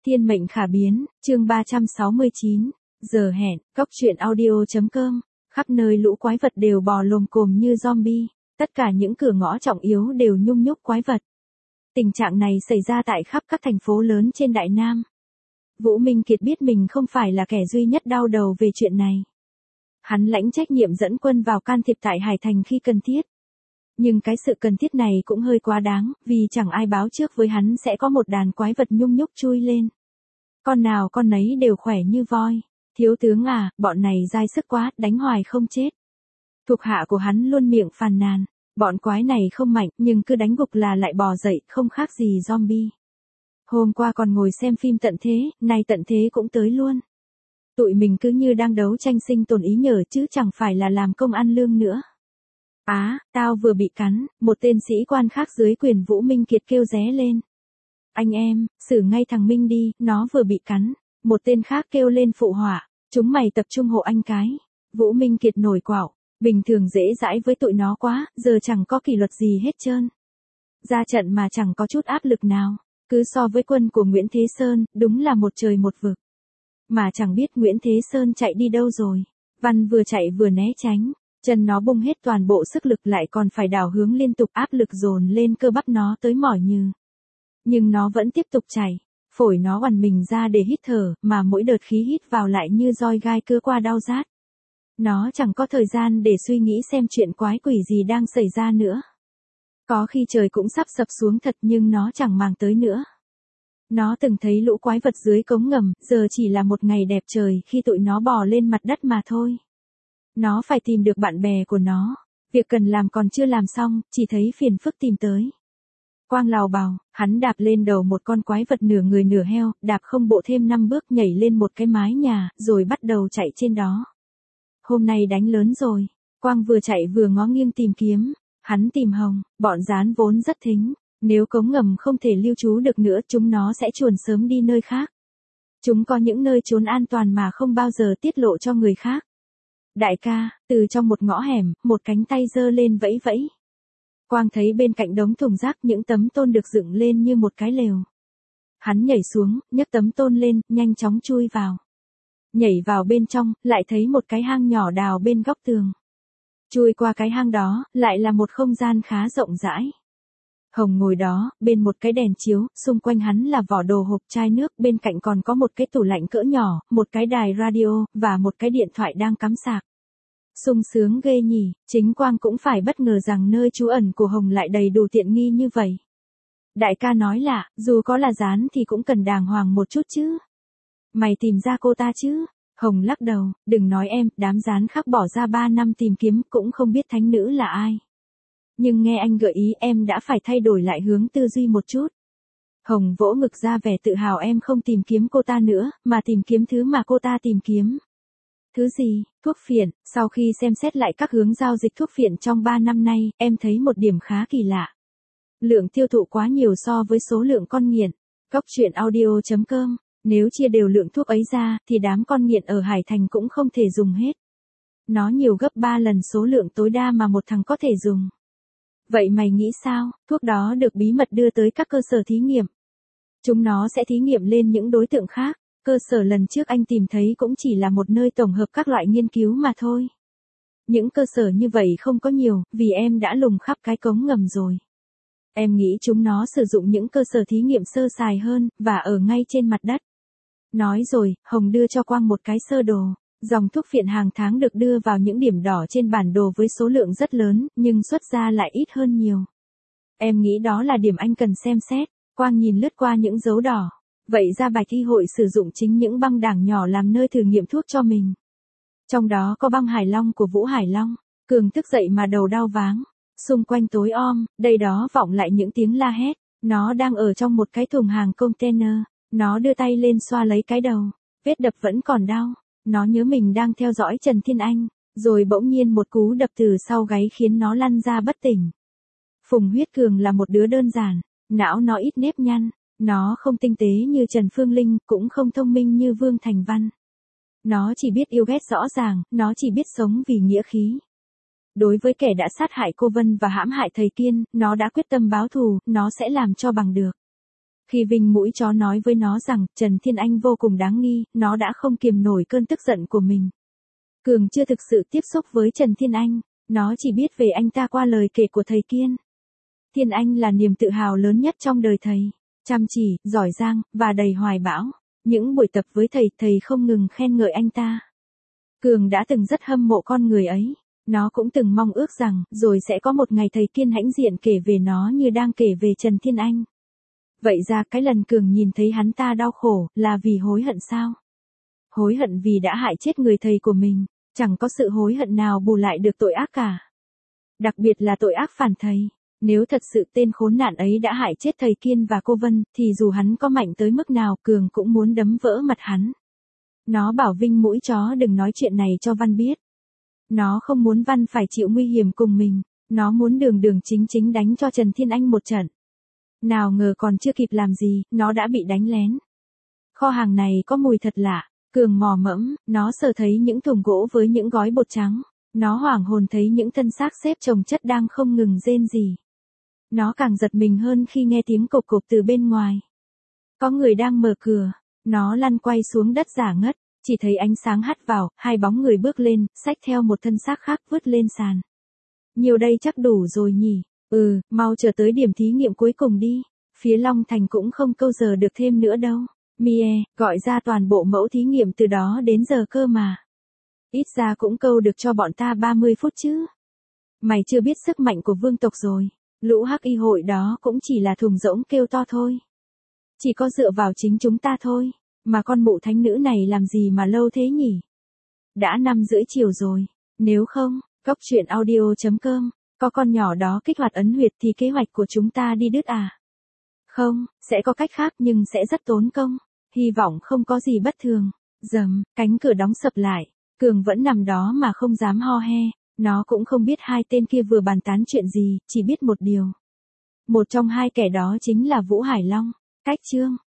Thiên mệnh khả biến, chương 369, giờ hẹn, cóc truyện audio.com, khắp nơi lũ quái vật đều bò lồm cồm như zombie, tất cả những cửa ngõ trọng yếu đều nhung nhúc quái vật. Tình trạng này xảy ra tại khắp các thành phố lớn trên Đại Nam. Vũ Minh Kiệt biết mình không phải là kẻ duy nhất đau đầu về chuyện này. Hắn lãnh trách nhiệm dẫn quân vào can thiệp tại Hải Thành khi cần thiết. Nhưng cái sự cần thiết này cũng hơi quá đáng, vì chẳng ai báo trước với hắn sẽ có một đàn quái vật nhung nhúc chui lên. Con nào con nấy đều khỏe như voi. Thiếu tướng à, bọn này dai sức quá, đánh hoài không chết. Thuộc hạ của hắn luôn miệng phàn nàn. Bọn quái này không mạnh, nhưng cứ đánh gục là lại bò dậy, không khác gì zombie. Hôm qua còn ngồi xem phim tận thế, nay tận thế cũng tới luôn. Tụi mình cứ như đang đấu tranh sinh tồn ý nhờ chứ chẳng phải là làm công ăn lương nữa. Tao vừa bị cắn, một tên sĩ quan khác dưới quyền Vũ Minh Kiệt kêu ré lên. Anh em, xử ngay thằng Minh đi, nó vừa bị cắn. Một tên khác kêu lên phụ họa, chúng mày tập trung hộ anh cái. Vũ Minh Kiệt nổi quạo, bình thường dễ dãi với tụi nó quá, giờ chẳng có kỷ luật gì hết trơn. Ra trận mà chẳng có chút áp lực nào, cứ so với quân của Nguyễn Thế Sơn, đúng là một trời một vực. Mà chẳng biết Nguyễn Thế Sơn chạy đi đâu rồi. Văn vừa chạy vừa né tránh. Chân nó bung hết toàn bộ sức lực lại còn phải đảo hướng liên tục áp lực dồn lên cơ bắp nó tới mỏi nhừ. Nhưng nó vẫn tiếp tục chạy, phổi nó oằn mình ra để hít thở, mà mỗi đợt khí hít vào lại như roi gai cưa qua đau rát. Nó chẳng có thời gian để suy nghĩ xem chuyện quái quỷ gì đang xảy ra nữa. Có khi trời cũng sắp sập xuống thật nhưng nó chẳng màng tới nữa. Nó từng thấy lũ quái vật dưới cống ngầm, giờ chỉ là một ngày đẹp trời khi tụi nó bò lên mặt đất mà thôi. Nó phải tìm được bạn bè của nó. Việc cần làm còn chưa làm xong, chỉ thấy phiền phức tìm tới. Quang lào bào, hắn đạp lên đầu một con quái vật nửa người nửa heo, đạp không bộ thêm 5 bước nhảy lên một cái mái nhà, rồi bắt đầu chạy trên đó. Hôm nay đánh lớn rồi. Quang vừa chạy vừa ngó nghiêng tìm kiếm. Hắn tìm Hồng, bọn gián vốn rất thính. Nếu cống ngầm không thể lưu trú được nữa chúng nó sẽ chuồn sớm đi nơi khác. Chúng có những nơi trốn an toàn mà không bao giờ tiết lộ cho người khác. Đại ca, từ trong một ngõ hẻm, một cánh tay giơ lên vẫy vẫy. Quang thấy bên cạnh đống thùng rác những tấm tôn được dựng lên như một cái lều. Hắn nhảy xuống, nhấc tấm tôn lên, nhanh chóng chui vào. Nhảy vào bên trong, lại thấy một cái hang nhỏ đào bên góc tường. Chui qua cái hang đó, lại là một không gian khá rộng rãi. Hồng ngồi đó, bên một cái đèn chiếu, xung quanh hắn là vỏ đồ hộp chai nước, bên cạnh còn có một cái tủ lạnh cỡ nhỏ, một cái đài radio, và một cái điện thoại đang cắm sạc. Sung sướng ghê nhỉ, chính Quang cũng phải bất ngờ rằng nơi trú ẩn của Hồng lại đầy đủ tiện nghi như vậy. Đại ca nói lạ, dù có là gián thì cũng cần đàng hoàng một chút chứ. Mày tìm ra cô ta chứ? Hồng lắc đầu, đừng nói em, đám gián khác bỏ ra 3 năm tìm kiếm cũng không biết thánh nữ là ai. Nhưng nghe anh gợi ý em đã phải thay đổi lại hướng tư duy một chút. Hồng vỗ ngực ra vẻ tự hào em không tìm kiếm cô ta nữa, mà tìm kiếm thứ mà cô ta tìm kiếm. Thứ gì? Thuốc phiện. Sau khi xem xét lại các hướng giao dịch thuốc phiện trong 3 năm nay, em thấy một điểm khá kỳ lạ. Lượng tiêu thụ quá nhiều so với số lượng con nghiện. Cóc truyện audio.com. Nếu chia đều lượng thuốc ấy ra, thì đám con nghiện ở Hải Thành cũng không thể dùng hết. Nó nhiều gấp 3 lần số lượng tối đa mà một thằng có thể dùng. Vậy mày nghĩ sao? Thuốc đó được bí mật đưa tới các cơ sở thí nghiệm. Chúng nó sẽ thí nghiệm lên những đối tượng khác. Cơ sở lần trước anh tìm thấy cũng chỉ là một nơi tổng hợp các loại nghiên cứu mà thôi. Những cơ sở như vậy không có nhiều, vì em đã lùng khắp cái cống ngầm rồi. Em nghĩ chúng nó sử dụng những cơ sở thí nghiệm sơ sài hơn, và ở ngay trên mặt đất. Nói rồi, Hồng đưa cho Quang một cái sơ đồ. Dòng thuốc phiện hàng tháng được đưa vào những điểm đỏ trên bản đồ với số lượng rất lớn, nhưng xuất ra lại ít hơn nhiều. Em nghĩ đó là điểm anh cần xem xét. Quang nhìn lướt qua những dấu đỏ. Vậy ra Bạch Y hội sử dụng chính những băng đảng nhỏ làm nơi thử nghiệm thuốc cho mình. Trong đó có băng Hải Long của Vũ Hải Long. Cường thức dậy mà đầu đau váng. Xung quanh tối om, đây đó vọng lại những tiếng la hét. Nó đang ở trong một cái thùng hàng container. Nó đưa tay lên xoa lấy cái đầu. Vết đập vẫn còn đau. Nó nhớ mình đang theo dõi Trần Thiên Anh. Rồi bỗng nhiên một cú đập từ sau gáy khiến nó lăn ra bất tỉnh. Phùng Huyết Cường là một đứa đơn giản. Não nó ít nếp nhăn. Nó không tinh tế như Trần Phương Linh, cũng không thông minh như Vương Thành Văn. Nó chỉ biết yêu ghét rõ ràng, nó chỉ biết sống vì nghĩa khí. Đối với kẻ đã sát hại cô Vân và hãm hại thầy Kiên, nó đã quyết tâm báo thù, nó sẽ làm cho bằng được. Khi Vinh mũi chó nói với nó rằng Trần Thiên Anh vô cùng đáng nghi, nó đã không kiềm nổi cơn tức giận của mình. Cường chưa thực sự tiếp xúc với Trần Thiên Anh, nó chỉ biết về anh ta qua lời kể của thầy Kiên. Thiên Anh là niềm tự hào lớn nhất trong đời thầy, chăm chỉ, giỏi giang, và đầy hoài bão. Những buổi tập với thầy không ngừng khen ngợi anh ta. Cường đã từng rất hâm mộ con người ấy. Nó cũng từng mong ước rằng, rồi sẽ có một ngày thầy Kiên hãnh diện kể về nó như đang kể về Trần Thiên Anh. Vậy ra cái lần Cường nhìn thấy hắn ta đau khổ, là vì hối hận sao? Hối hận vì đã hại chết người thầy của mình, chẳng có sự hối hận nào bù lại được tội ác cả. Đặc biệt là tội ác phản thầy. Nếu thật sự tên khốn nạn ấy đã hại chết thầy Kiên và cô Vân, thì dù hắn có mạnh tới mức nào, Cường cũng muốn đấm vỡ mặt hắn. Nó bảo Vinh mũi chó đừng nói chuyện này cho Văn biết. Nó không muốn Văn phải chịu nguy hiểm cùng mình, nó muốn đường đường chính chính đánh cho Trần Thiên Anh một trận. Nào ngờ còn chưa kịp làm gì, nó đã bị đánh lén. Kho hàng này có mùi thật lạ, Cường mò mẫm, nó sờ thấy những thùng gỗ với những gói bột trắng. Nó hoảng hồn thấy những thân xác xếp chồng chất đang không ngừng rên rỉ. Nó càng giật mình hơn khi nghe tiếng cộp cộp từ bên ngoài. Có người đang mở cửa, nó lăn quay xuống đất giả ngất, chỉ thấy ánh sáng hắt vào, hai bóng người bước lên, xách theo một thân xác khác vứt lên sàn. Nhiều đây chắc đủ rồi nhỉ, mau chờ tới điểm thí nghiệm cuối cùng đi, phía Long Thành cũng không câu giờ được thêm nữa đâu. Mie, gọi ra toàn bộ mẫu thí nghiệm từ đó đến giờ cơ mà. Ít ra cũng câu được cho bọn ta 30 phút chứ. Mày chưa biết sức mạnh của vương tộc rồi. Lũ hắc y hội đó cũng chỉ là thùng rỗng kêu to thôi. Chỉ có dựa vào chính chúng ta thôi. Mà con mụ thánh nữ này làm gì mà lâu thế nhỉ? Đã 5:30 chiều rồi. Nếu không, coctruyện.audio.com, có con nhỏ đó kích hoạt ấn huyệt thì kế hoạch của chúng ta đi đứt à? Không, sẽ có cách khác nhưng sẽ rất tốn công. Hy vọng không có gì bất thường. Dầm, cánh cửa đóng sập lại. Cường vẫn nằm đó mà không dám ho he. Nó cũng không biết hai tên kia vừa bàn tán chuyện gì, chỉ biết một điều. Một trong hai kẻ đó chính là Vũ Hải Long. Cách chương